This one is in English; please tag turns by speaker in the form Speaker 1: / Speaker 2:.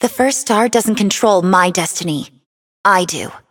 Speaker 1: The first star doesn't control my destiny. I do.